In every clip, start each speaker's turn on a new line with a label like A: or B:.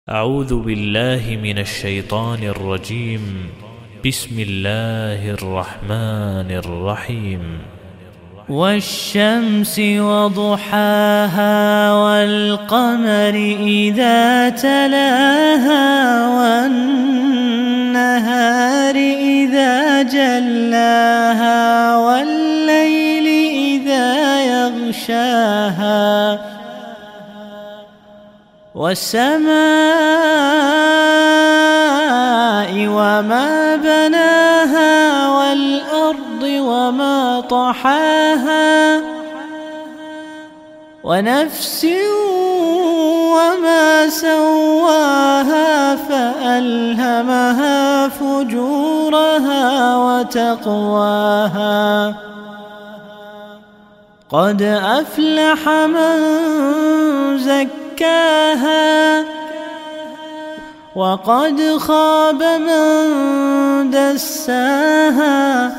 A: أعوذ بالله من الشيطان الرجيم. بسم الله الرحمن الرحيم.
B: والشمس وضحاها والقمر إذا تلاها والنهار إذا جلاها والليل إذا يغشاها والسماء وما بناها والأرض وما طحاها ونفس وما سواها فألهمها فجورها وتقواها قد أفلح من زكاها وقد خاب من دساها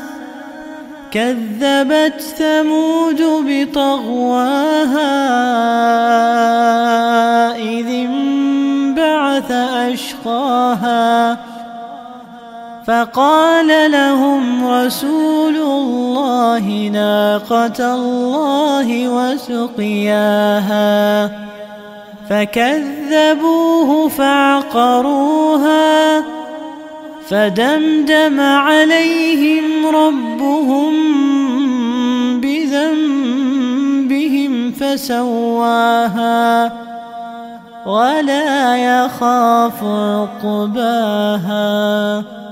B: كذبت ثمود بطغواها إذ انبعث أشقاها فقال لهم رسول الله ناقة الله وسقياها فكذبوه فعقروها فدمدم عليهم ربهم بذنبهم فسواها ولا يخاف عقباها.